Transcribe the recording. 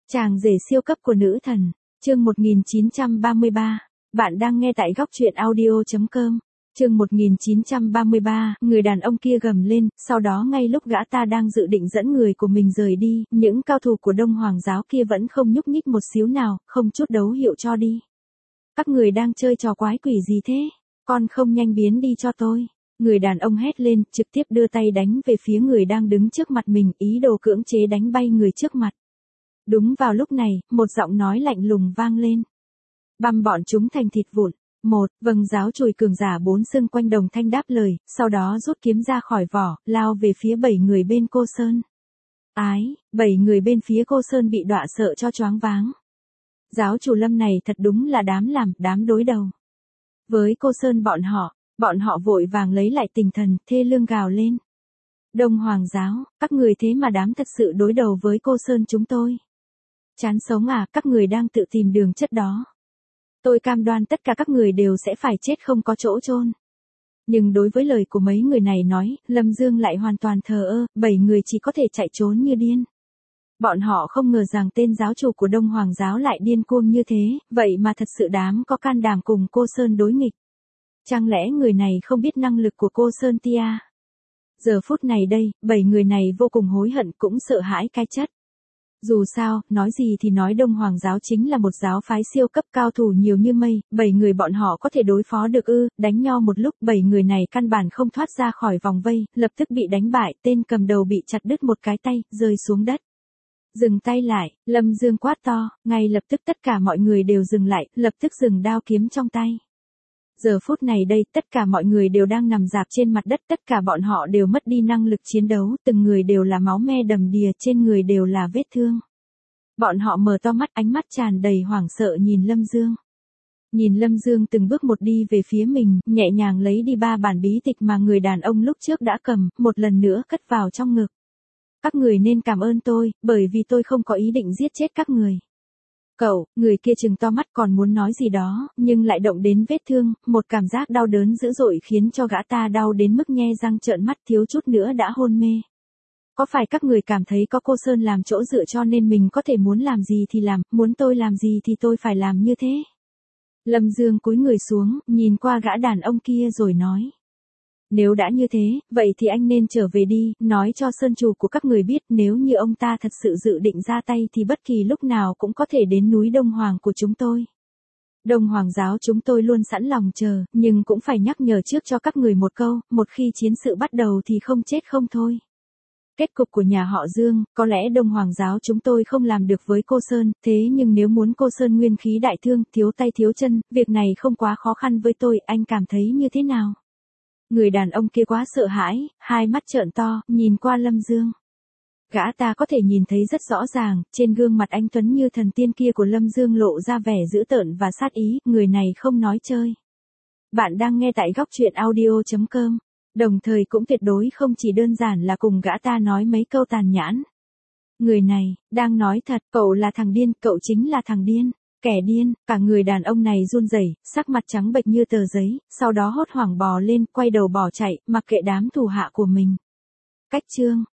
Chàng rể siêu cấp của nữ thần, chương 1933, bạn đang nghe tại góc truyện audio.com. Chương 1933, người đàn ông kia gầm lên, sau đó ngay lúc gã ta đang dự định dẫn người của mình rời đi, những cao thủ của Đông Hoàng giáo kia vẫn không nhúc nhích một xíu nào, không chút đấu hiệu cho đi. Các người đang chơi trò quái quỷ gì thế? Con không nhanh biến đi cho tôi. Người đàn ông hét lên, trực tiếp đưa tay đánh về phía người đang đứng trước mặt mình, ý đồ cưỡng chế đánh bay người trước mặt. Đúng vào lúc này, một giọng nói lạnh lùng vang lên. Băm bọn chúng thành thịt vụn. Vâng, giáo chùi cường giả bốn xưng quanh đồng thanh đáp lời, sau đó rút kiếm ra khỏi vỏ, lao về phía 7 người bên cô Sơn. 7 người bên phía cô Sơn bị dọa sợ cho choáng váng. Giáo chủ Lâm này thật đúng là đám đối đầu. Với cô Sơn bọn họ vội vàng lấy lại tinh thần, thê lương gào lên. Đông Hoàng giáo, các người thế mà dám thật sự đối đầu với cô Sơn chúng tôi. Chán sống à, các người đang tự tìm đường chết đó. Tôi cam đoan tất cả các người đều sẽ phải chết không có chỗ chôn. Nhưng đối với lời của mấy người này nói, Lâm Dương lại hoàn toàn thờ ơ, 7 người chỉ có thể chạy trốn như điên. Bọn họ không ngờ rằng tên giáo chủ của Đông Hoàng giáo lại điên cuồng như thế, vậy mà thật sự dám có can đảm cùng cô Sơn đối nghịch. Chẳng lẽ người này không biết năng lực của cô Sơn Tia? Giờ phút này đây, 7 người này vô cùng hối hận cũng sợ hãi cái chất. Dù sao, nói gì thì nói Đông Hoàng giáo chính là một giáo phái siêu cấp cao thủ nhiều như mây, 7 người bọn họ có thể đối phó được ư? Đánh nhau một lúc 7 người này căn bản không thoát ra khỏi vòng vây, lập tức bị đánh bại, tên cầm đầu bị chặt đứt một cái tay, rơi xuống đất. Dừng tay lại, Lâm Dương quát to, ngay lập tức tất cả mọi người đều dừng lại, lập tức dừng đao kiếm trong tay. Giờ phút này đây, tất cả mọi người đều đang nằm rạp trên mặt đất, tất cả bọn họ đều mất đi năng lực chiến đấu, từng người đều là máu me đầm đìa, trên người đều là vết thương. Bọn họ mở to mắt, ánh mắt tràn đầy hoảng sợ nhìn Lâm Dương. Nhìn Lâm Dương từng bước một đi về phía mình, nhẹ nhàng lấy đi 3 bản bí tịch mà người đàn ông lúc trước đã cầm, một lần nữa cất vào trong ngực. Các người nên cảm ơn tôi, bởi vì tôi không có ý định giết chết các người. Cậu, người kia trừng to mắt còn muốn nói gì đó, nhưng lại động đến vết thương, một cảm giác đau đớn dữ dội khiến cho gã ta đau đến mức nhe răng trợn mắt, thiếu chút nữa đã hôn mê. Có phải các người cảm thấy có cô Sơn làm chỗ dựa cho nên mình có thể muốn làm gì thì làm, muốn tôi làm gì thì tôi phải làm như thế? Lâm Dương cúi người xuống, nhìn qua gã đàn ông kia rồi nói. Nếu đã như thế, vậy thì anh nên trở về đi, nói cho Sơn chủ của các người biết nếu như ông ta thật sự dự định ra tay thì bất kỳ lúc nào cũng có thể đến núi Đông Hoàng của chúng tôi. Đông Hoàng giáo chúng tôi luôn sẵn lòng chờ, nhưng cũng phải nhắc nhở trước cho các người một câu, một khi chiến sự bắt đầu thì không chết không thôi. Kết cục của nhà họ Dương, có lẽ Đông Hoàng giáo chúng tôi không làm được với cô Sơn, thế nhưng nếu muốn cô Sơn nguyên khí đại thương, thiếu tay thiếu chân, việc này không quá khó khăn với tôi, anh cảm thấy như thế nào? Người đàn ông kia quá sợ hãi, hai mắt trợn to, nhìn qua Lâm Dương. Gã ta có thể nhìn thấy rất rõ ràng, trên gương mặt anh tuấn như thần tiên kia của Lâm Dương lộ ra vẻ dữ tợn và sát ý, người này không nói chơi. Bạn đang nghe tại góc truyện audio.com, đồng thời cũng tuyệt đối không chỉ đơn giản là cùng gã ta nói mấy câu tàn nhẫn. Người này, đang nói thật, cậu là thằng điên, cậu chính là thằng điên. Kẻ điên, cả người đàn ông này run rẩy, sắc mặt trắng bệch như tờ giấy, sau đó hốt hoảng bò lên, quay đầu bỏ chạy, mặc kệ đám thủ hạ của mình. Cách chương